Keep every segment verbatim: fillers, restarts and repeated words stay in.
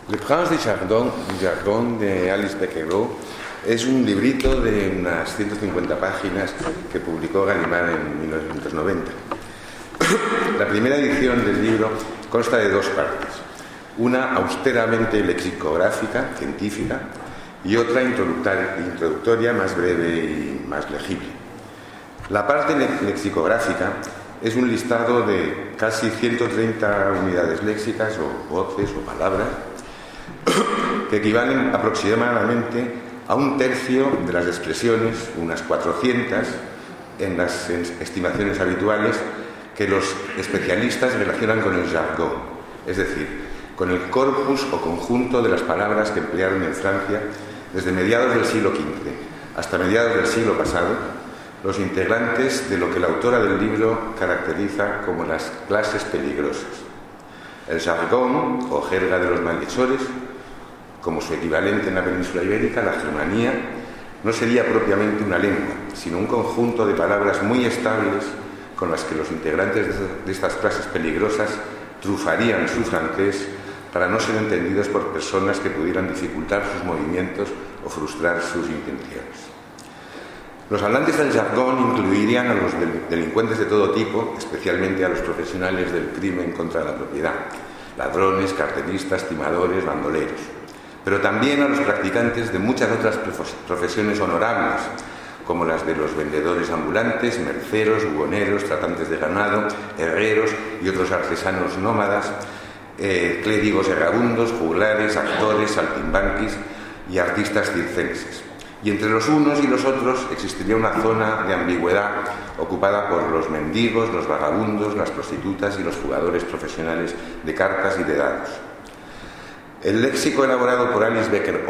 Le Prince de Jargon, Jargon de Alice Becquerel es un librito de unas ciento cincuenta páginas que publicó Gallimard en mil novecientos noventa. La primera edición del libro consta de dos partes, una austeramente lexicográfica, científica, y otra introductoria más breve y más legible. La parte lexicográfica es un listado de casi ciento treinta unidades léxicas o voces o palabras que equivalen aproximadamente a un tercio de las expresiones, unas cuatrocientas, en las estimaciones habituales que los especialistas relacionan con el jargon, es decir, con el corpus o conjunto de las palabras que emplearon en Francia desde mediados del siglo quince hasta mediados del siglo pasado los integrantes de lo que la autora del libro caracteriza como las clases peligrosas. El jargon, o jerga de los malhechores, como su equivalente en la península ibérica, la germanía, no sería propiamente una lengua, sino un conjunto de palabras muy estables con las que los integrantes de estas clases peligrosas trufarían su francés para no ser entendidos por personas que pudieran dificultar sus movimientos o frustrar sus intenciones. Los hablantes del jargón incluirían a los delincuentes de todo tipo, especialmente a los profesionales del crimen contra la propiedad, ladrones, cartelistas, timadores, bandoleros, pero también a los practicantes de muchas otras profesiones honorables, como las de los vendedores ambulantes, merceros, buhoneros, tratantes de ganado, herreros y otros artesanos nómadas, eh, clérigos errabundos, juglares, actores, saltimbanquis y artistas circenses. Y entre los unos y los otros existiría una zona de ambigüedad ocupada por los mendigos, los vagabundos, las prostitutas y los jugadores profesionales de cartas y de dados. El léxico elaborado por Alice Becquerel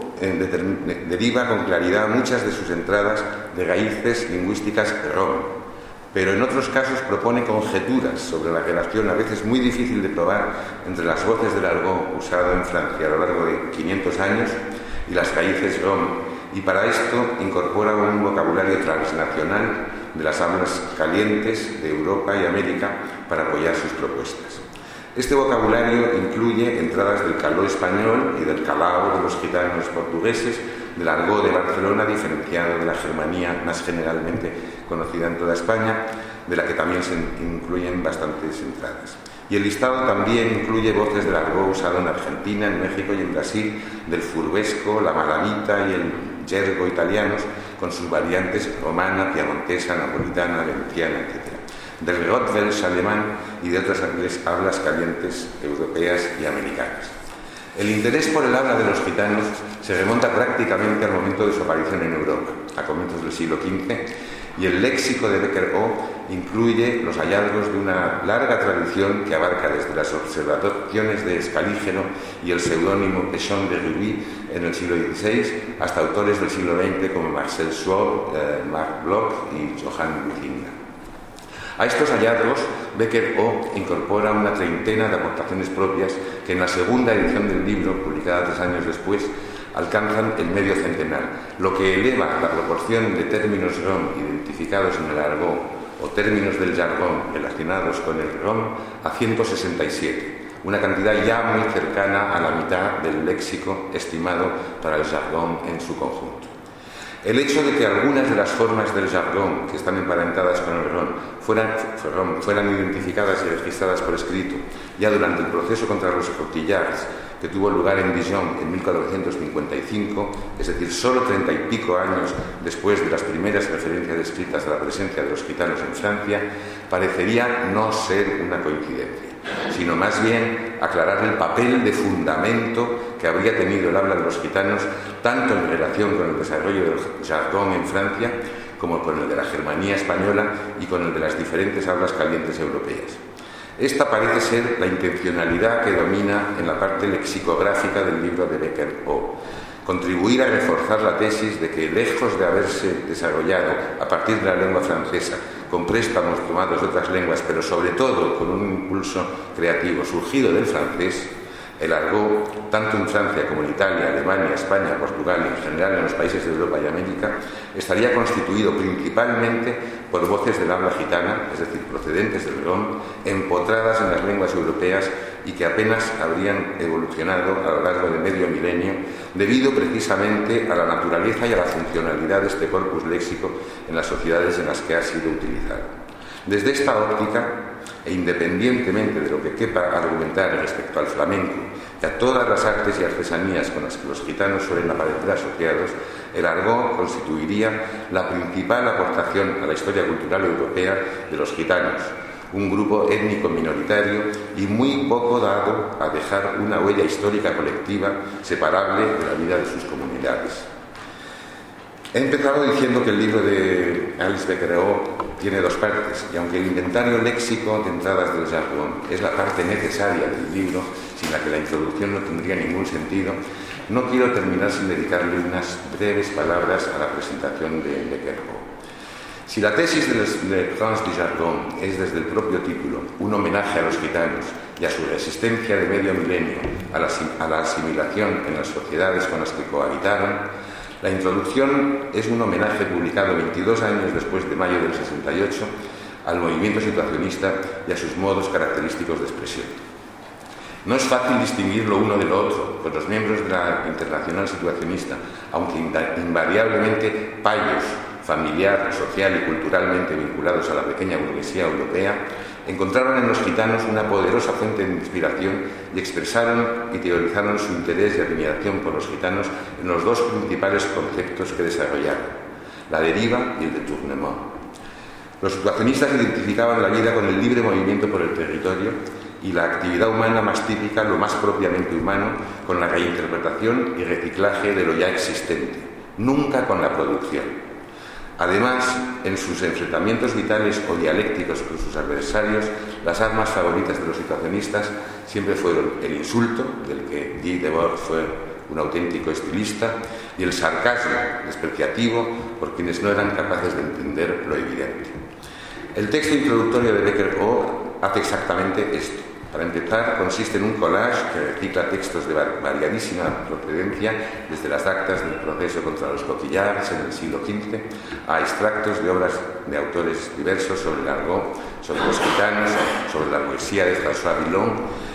eh, deriva con claridad muchas de sus entradas de raíces lingüísticas rom, pero en otros casos propone conjeturas sobre la relación a veces muy difícil de probar entre las voces del argot usado en Francia a lo largo de quinientos años y las raíces rom, y para esto incorpora un vocabulario transnacional de las hablas calientes de Europa y América para apoyar sus propuestas. Este vocabulario incluye entradas del caló español y del calao de los gitanos portugueses, del argot de Barcelona, diferenciado de la germanía más generalmente conocida en toda España, de la que también se incluyen bastantes entradas. Y el listado también incluye voces del argot usado en Argentina, en México y en Brasil, del furbesco, la malamita y el yergo italianos, con sus variantes romana, piamontesa, napolitana, valenciana, etcétera, del Rottwelsch alemán y de otras hablas calientes europeas y americanas. El interés por el habla de los gitanos se remonta prácticamente al momento de su aparición en Europa, a comienzos del siglo quince, y el léxico de Becquerel incluye los hallazgos de una larga tradición que abarca desde las observaciones de Escalígeno y el seudónimo Péchon de Rubí en el siglo dieciséis hasta autores del siglo veinte como Marcel Schwab, eh, Marc Bloch y Johann Huizinga. A estos hallazgos, Becquerel incorpora una treintena de aportaciones propias que en la segunda edición del libro, publicada tres años después, alcanzan el medio centenar, lo que eleva la proporción de términos rom identificados en el argot o términos del jargón relacionados con el rom a ciento sesenta y siete, una cantidad ya muy cercana a la mitad del léxico estimado para el jargón en su conjunto. El hecho de que algunas de las formas del jargón que están emparentadas con el rom fueran, fueran identificadas y registradas por escrito ya durante el proceso contra los cotillards que tuvo lugar en Dijon en mil cuatrocientos cincuenta y cinco, es decir, solo treinta y pico años después de las primeras referencias escritas a la presencia de los gitanos en Francia, parecería no ser una coincidencia, sino más bien aclarar el papel de fundamento que habría tenido el habla de los gitanos tanto en relación con el desarrollo del jargón en Francia como con el de la Germanía española y con el de las diferentes hablas calientes europeas. Esta parece ser la intencionalidad que domina en la parte lexicográfica del libro de Becquerel, contribuir a reforzar la tesis de que, lejos de haberse desarrollado a partir de la lengua francesa, con préstamos tomados de otras lenguas, pero sobre todo con un impulso creativo surgido del francés, el argot, tanto en Francia como en Italia, Alemania, España, Portugal y en general en los países de Europa y América, estaría constituido principalmente por voces del habla gitana, es decir, procedentes del Rom, empotradas en las lenguas europeas y que apenas habrían evolucionado a lo largo de medio milenio, debido precisamente a la naturaleza y a la funcionalidad de este corpus léxico en las sociedades en las que ha sido utilizado. Desde esta óptica, e independientemente de lo que quepa argumentar respecto al flamenco y a todas las artes y artesanías con las que los gitanos suelen aparecer asociados, el argot constituiría la principal aportación a la historia cultural europea de los gitanos, un grupo étnico minoritario y muy poco dado a dejar una huella histórica colectiva separable de la vida de sus comunidades. He empezado diciendo que el libro de Alice Becquerel tiene dos partes, y aunque el inventario léxico de entradas del jargon es la parte necesaria del libro, sin la que la introducción no tendría ningún sentido, no quiero terminar sin dedicarle unas breves palabras a la presentación de Becquerel. Si la tesis de France du Jargon es, desde el propio título, un homenaje a los gitanos y a su resistencia de medio milenio a la, a la asimilación en las sociedades con las que cohabitaron, la introducción es un homenaje publicado veintidós años después de mayo del sesenta y ocho al movimiento situacionista y a sus modos característicos de expresión. No es fácil distinguir lo uno de lo otro, pues los miembros de la Internacional Situacionista, aunque invariablemente payos, familiar, social y culturalmente vinculados a la pequeña burguesía europea, encontraron en los gitanos una poderosa fuente de inspiración y expresaron y teorizaron su interés y admiración por los gitanos en los dos principales conceptos que desarrollaron, la deriva y el détournement. Los situacionistas identificaban la vida con el libre movimiento por el territorio y la actividad humana más típica, lo más propiamente humano, con la reinterpretación y reciclaje de lo ya existente, nunca con la producción. Además, en sus enfrentamientos vitales o dialécticos con sus adversarios, las armas favoritas de los situacionistas siempre fueron el insulto, del que Guy Debord fue un auténtico estilista, y el sarcasmo despreciativo por quienes no eran capaces de entender lo evidente. El texto introductorio de Becquerel hace exactamente esto. Para empezar, consiste en un collage que recicla textos de variadísima procedencia, desde las actas del proceso contra los coquillards en el siglo quince a extractos de obras de autores diversos sobre el argot, sobre los gitanos, sobre la poesía de François Villon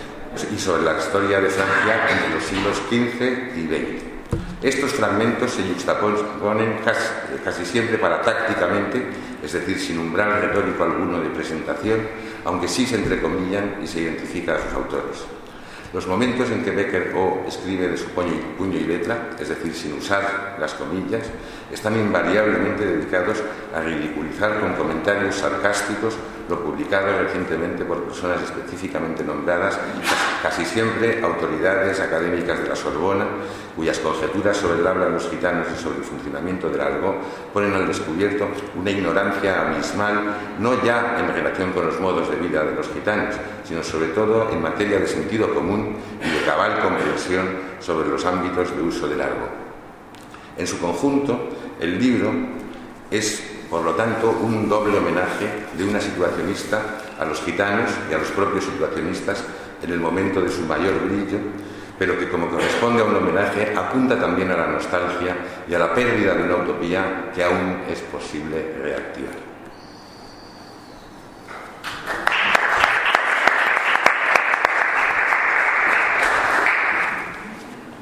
y sobre la historia de Francia entre los siglos quince y veinte. Estos fragmentos se yuxtaponen casi, casi siempre paratácticamente, es decir, sin umbral retórico alguno de presentación, aunque sí se entrecomillan y se identifica a sus autores. Los momentos en que Becquerel escribe de su puño y, puño y letra, es decir, sin usar las comillas, están invariablemente dedicados a ridiculizar con comentarios sarcásticos lo publicado recientemente por personas específicamente nombradas, casi siempre autoridades académicas de la Sorbona, cuyas conjeturas sobre el habla de los gitanos y sobre el funcionamiento del argot ponen al descubierto una ignorancia abismal, no ya en relación con los modos de vida de los gitanos, sino sobre todo en materia de sentido común y de cabal conversión sobre los ámbitos de uso del argot. En su conjunto, el libro es, por lo tanto, un doble homenaje de una situacionista a los gitanos y a los propios situacionistas en el momento de su mayor brillo, pero que, como corresponde a un homenaje, apunta también a la nostalgia y a la pérdida de una utopía que aún es posible reactivar.